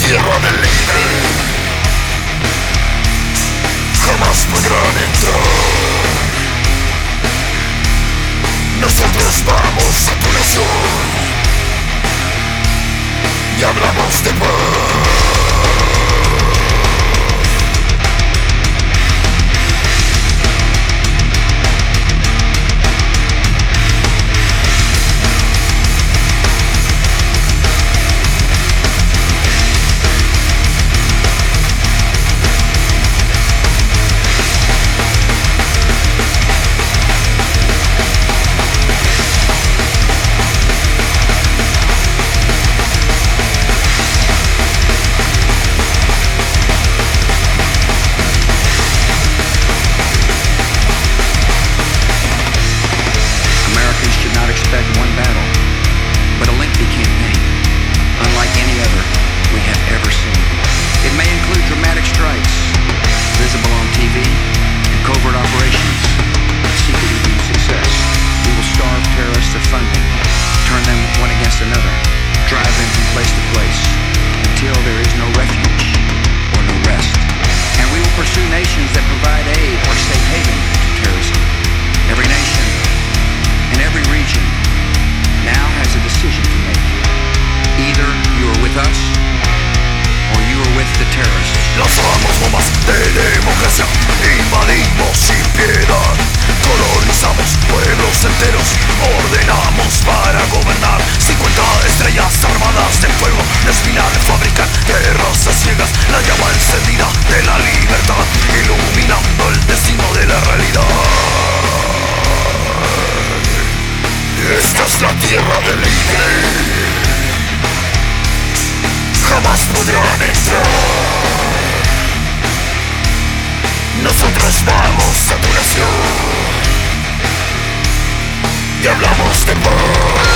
tierra del libre. Jamás podrán entrar. Nosotros vamos a tu nación y hablamos de paz. Lanzamos bombas de democracia, invadimos sin piedad, colonizamos pueblos enteros, ordenamos para gobernar. 50 estrellas armadas de fuego, de espiral fabrican guerras a ciegas. La llama encendida de la libertad, iluminando el destino de la realidad. Esta es la tierra del libre. Jamás podrán entrar. Nosotros vamos a tu nación y hablamos de paz.